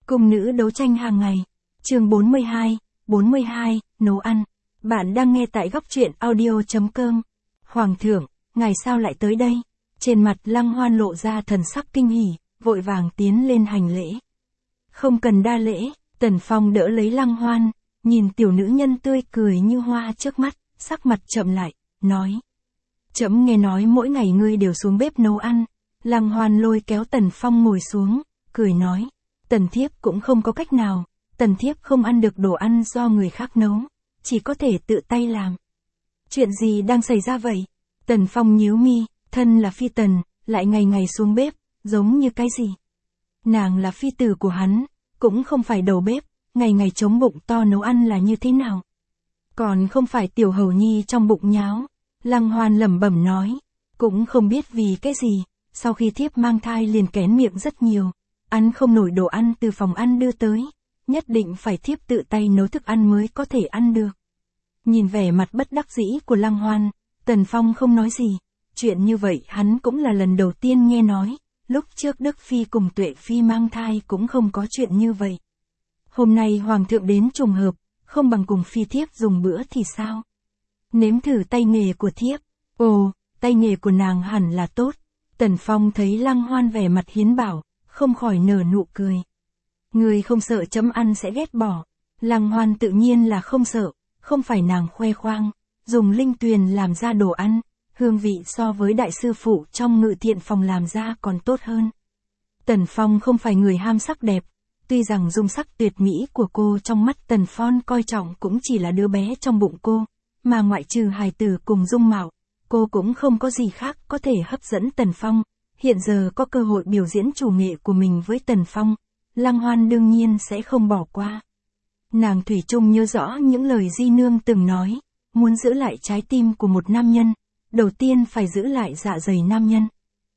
Cung nữ đấu tranh hàng ngày. Chương 42, nấu ăn. Bạn đang nghe tại góc truyện audio.com. Hoàng thượng, ngài sao lại tới đây? Trên mặt Lăng Hoan lộ ra thần sắc kinh hỉ, vội vàng tiến lên hành lễ. Không cần đa lễ, Tần Phong đỡ lấy Lăng Hoan, nhìn tiểu nữ nhân tươi cười như hoa trước mắt, sắc mặt chậm lại, nói. Trẫm nghe nói mỗi ngày ngươi đều xuống bếp nấu ăn. Lăng Hoan lôi kéo Tần Phong ngồi xuống, cười nói. Tần thiếp cũng không có cách nào, tần thiếp không ăn được đồ ăn do người khác nấu, chỉ có thể tự tay làm. Chuyện gì đang xảy ra vậy? Tần Phong nhíu mi, thân là phi tần, lại ngày ngày xuống bếp, giống như cái gì? Nàng là phi tử của hắn, cũng không phải đầu bếp, ngày ngày chống bụng to nấu ăn là như thế nào? Còn không phải tiểu hầu nhi trong bụng nháo. Lăng Hoan lẩm bẩm nói, cũng không biết vì cái gì, sau khi thiếp mang thai liền kén miệng rất nhiều, ăn không nổi đồ ăn từ phòng ăn đưa tới, nhất định phải thiếp tự tay nấu thức ăn mới có thể ăn được. Nhìn vẻ mặt bất đắc dĩ của Lăng Hoan, Tần Phong không nói gì, chuyện như vậy hắn cũng là lần đầu tiên nghe nói, lúc trước Đức Phi cùng Tuệ Phi mang thai cũng không có chuyện như vậy. Hôm nay Hoàng thượng đến trùng hợp, không bằng cùng Phi thiếp dùng bữa thì sao? Nếm thử tay nghề của thiếp. Ồ, tay nghề của nàng hẳn là tốt. Tần Phong thấy Lăng Hoan vẻ mặt hiến bảo, không khỏi nở nụ cười. Người không sợ chấm ăn sẽ ghét bỏ. Lăng Hoan tự nhiên là không sợ, không phải nàng khoe khoang, dùng linh tuyền làm ra đồ ăn, hương vị so với đại sư phụ trong Ngự Thiện phòng làm ra còn tốt hơn. Tần Phong không phải người ham sắc đẹp, tuy rằng dung sắc tuyệt mỹ của cô trong mắt Tần Phong coi trọng cũng chỉ là đứa bé trong bụng cô. Mà ngoại trừ hài tử cùng dung mạo, cô cũng không có gì khác có thể hấp dẫn Tần Phong. Hiện giờ có cơ hội biểu diễn chủ nghệ của mình với Tần Phong, Lăng Hoan đương nhiên sẽ không bỏ qua. Nàng thủy chung nhớ rõ những lời Di Nương từng nói, muốn giữ lại trái tim của một nam nhân, đầu tiên phải giữ lại dạ dày nam nhân.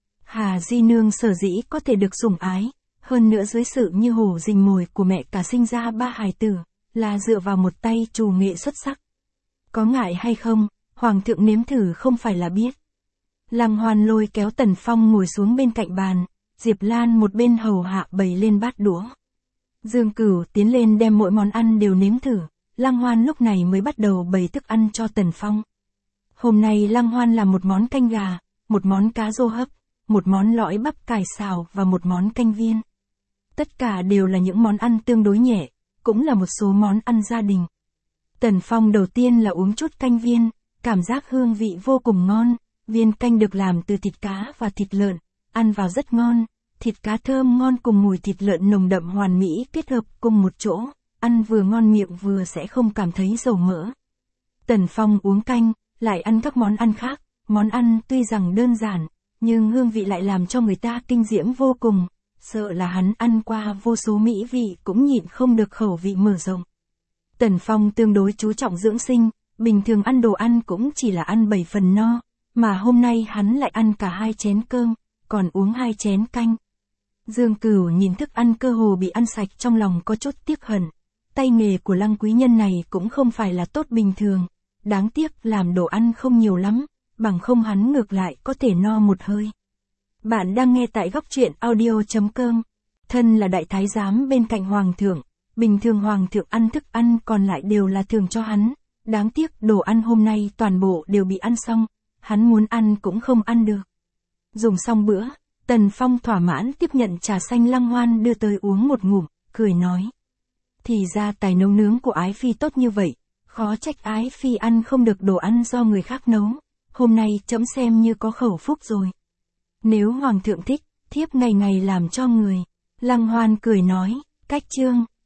Hà Di Nương sở dĩ có thể được sủng ái, hơn nữa dưới sự như hổ rình mồi của mẹ cả sinh ra 3 hài tử, là dựa vào một tay trù nghệ xuất sắc. Có ngại hay không, Hoàng thượng nếm thử không phải là biết. Lăng Hoan lôi kéo Tần Phong ngồi xuống bên cạnh bàn, Diệp Lan một bên hầu hạ bày lên bát đũa. Dương Cửu tiến lên đem mỗi món ăn đều nếm thử, Lăng Hoan lúc này mới bắt đầu bày thức ăn cho Tần Phong. Hôm nay Lăng Hoan làm một món canh gà, một món cá rô hấp, một món lõi bắp cải xào và một món canh viên. Tất cả đều là những món ăn tương đối nhẹ, cũng là một số món ăn gia đình. Tần Phong đầu tiên là uống chút canh viên, cảm giác hương vị vô cùng ngon, viên canh được làm từ thịt cá và thịt lợn, ăn vào rất ngon, thịt cá thơm ngon cùng mùi thịt lợn nồng đậm hoàn mỹ kết hợp cùng một chỗ, ăn vừa ngon miệng vừa sẽ không cảm thấy dầu mỡ. Tần Phong uống canh, lại ăn các món ăn khác, món ăn tuy rằng đơn giản, nhưng hương vị lại làm cho người ta kinh diễm vô cùng, sợ là hắn ăn qua vô số mỹ vị cũng nhịn không được khẩu vị mở rộng. Tần Phong tương đối chú trọng dưỡng sinh, bình thường ăn đồ ăn cũng chỉ là ăn 7 phần no, mà hôm nay hắn lại ăn cả 2 chén cơm, còn uống 2 chén canh. Dương Cửu nhìn thức ăn cơ hồ bị ăn sạch trong lòng có chút tiếc hận, tay nghề của Lăng quý nhân này cũng không phải là tốt bình thường, đáng tiếc làm đồ ăn không nhiều lắm, bằng không hắn ngược lại có thể no một hơi. Bạn đang nghe tại góc truyện audio.com, thân là đại thái giám bên cạnh Hoàng thượng. Bình thường Hoàng thượng ăn thức ăn còn lại đều là thường cho hắn, đáng tiếc đồ ăn hôm nay toàn bộ đều bị ăn xong, hắn muốn ăn cũng không ăn được. Dùng xong bữa, Tần Phong thỏa mãn tiếp nhận trà xanh Lăng Hoan đưa tới uống một ngụm, cười nói. Thì ra tài nấu nướng của Ái Phi tốt như vậy, khó trách Ái Phi ăn không được đồ ăn do người khác nấu, hôm nay trẫm xem như có khẩu phúc rồi. Nếu Hoàng thượng thích, thiếp ngày ngày làm cho người. Lăng Hoan cười nói, cách chương.